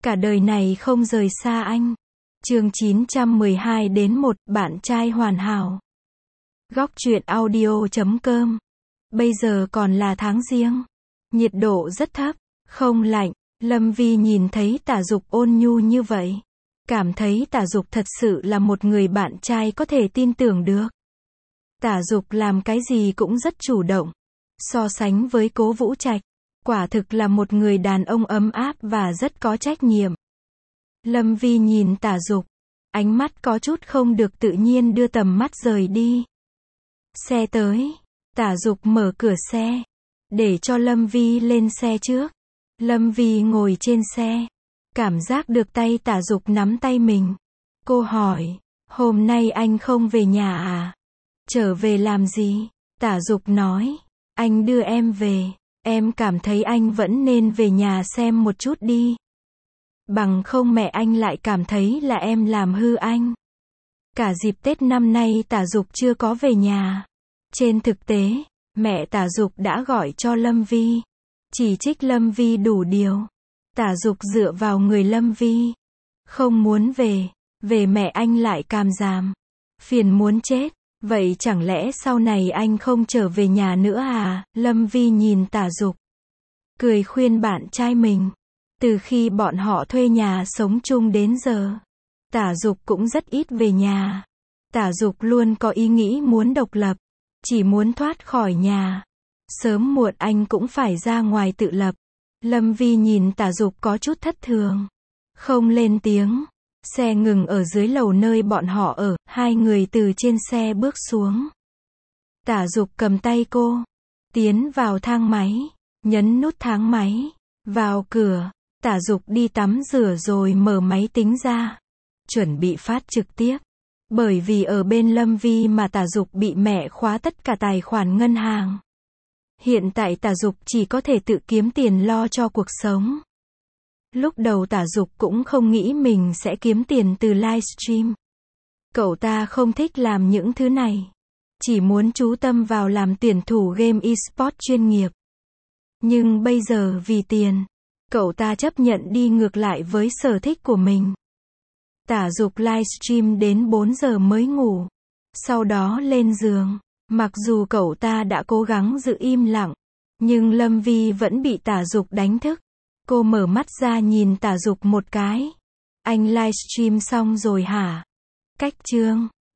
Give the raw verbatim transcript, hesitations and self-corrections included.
Cả đời này không rời xa anh. Chương chín trăm mười hai đến một, bạn trai hoàn hảo. Góc truyện audio chấm com. Bây giờ còn là tháng giêng. Nhiệt độ rất thấp, không lạnh. Lâm Vi nhìn thấy Tả Dục ôn nhu như vậy. Cảm thấy Tả Dục thật sự là một người bạn trai có thể tin tưởng được. Tả Dục làm cái gì cũng rất chủ động. So sánh với Cố Vũ Trạch, quả thực là một người đàn ông ấm áp và rất có trách nhiệm. Lâm Vi nhìn Tả Dục, ánh mắt có chút không được tự nhiên đưa tầm mắt rời đi. Xe tới, Tả Dục mở cửa xe, để cho Lâm Vi lên xe trước. Lâm Vi ngồi trên xe, cảm giác được tay Tả Dục nắm tay mình. Cô hỏi, hôm nay anh không về nhà à? Trở về làm gì? Tả Dục nói, anh đưa em về, em cảm thấy anh vẫn nên về nhà xem một chút đi. Bằng không mẹ anh lại cảm thấy là em làm hư anh. Cả dịp Tết năm nay Tả Dục chưa có về nhà. Trên thực tế, mẹ Tả Dục đã gọi cho Lâm Vi, chỉ trích Lâm Vi đủ điều. Tả Dục dựa vào người Lâm Vi, không muốn về, về mẹ anh lại càm ràm, phiền muốn chết. Vậy chẳng lẽ sau này anh không trở về nhà nữa à? Lâm Vi nhìn Tả Dục, cười khuyên bạn trai mình. Từ khi bọn họ thuê nhà sống chung đến giờ, Tả Dục cũng rất ít về nhà. Tả Dục luôn có ý nghĩ muốn độc lập, chỉ muốn thoát khỏi nhà. Sớm muộn anh cũng phải ra ngoài tự lập. Lâm Vi nhìn Tả Dục có chút thất thường, không lên tiếng. Xe ngừng ở dưới lầu nơi bọn họ ở, hai người từ trên xe bước xuống. Tả Dục cầm tay cô, tiến vào thang máy, nhấn nút thang máy, vào cửa. Tả Dục đi tắm rửa rồi mở máy tính ra, chuẩn bị phát trực tiếp. Bởi vì ở bên Lâm Vi mà Tả Dục bị mẹ khóa tất cả tài khoản ngân hàng. Hiện tại Tả Dục chỉ có thể tự kiếm tiền lo cho cuộc sống. Lúc đầu Tả Dục cũng không nghĩ mình sẽ kiếm tiền từ livestream. Cậu ta không thích làm những thứ này, chỉ muốn chú tâm vào làm tuyển thủ game eSports chuyên nghiệp. Nhưng bây giờ vì tiền, cậu ta chấp nhận đi ngược lại với sở thích của mình. Tả Dục livestream đến bốn giờ mới ngủ, sau đó lên giường. Mặc dù cậu ta đã cố gắng giữ im lặng, nhưng Lâm Vi vẫn bị Tả Dục đánh thức. Cô mở mắt ra nhìn Tả Dục một cái. Anh livestream xong rồi hả? Cách chương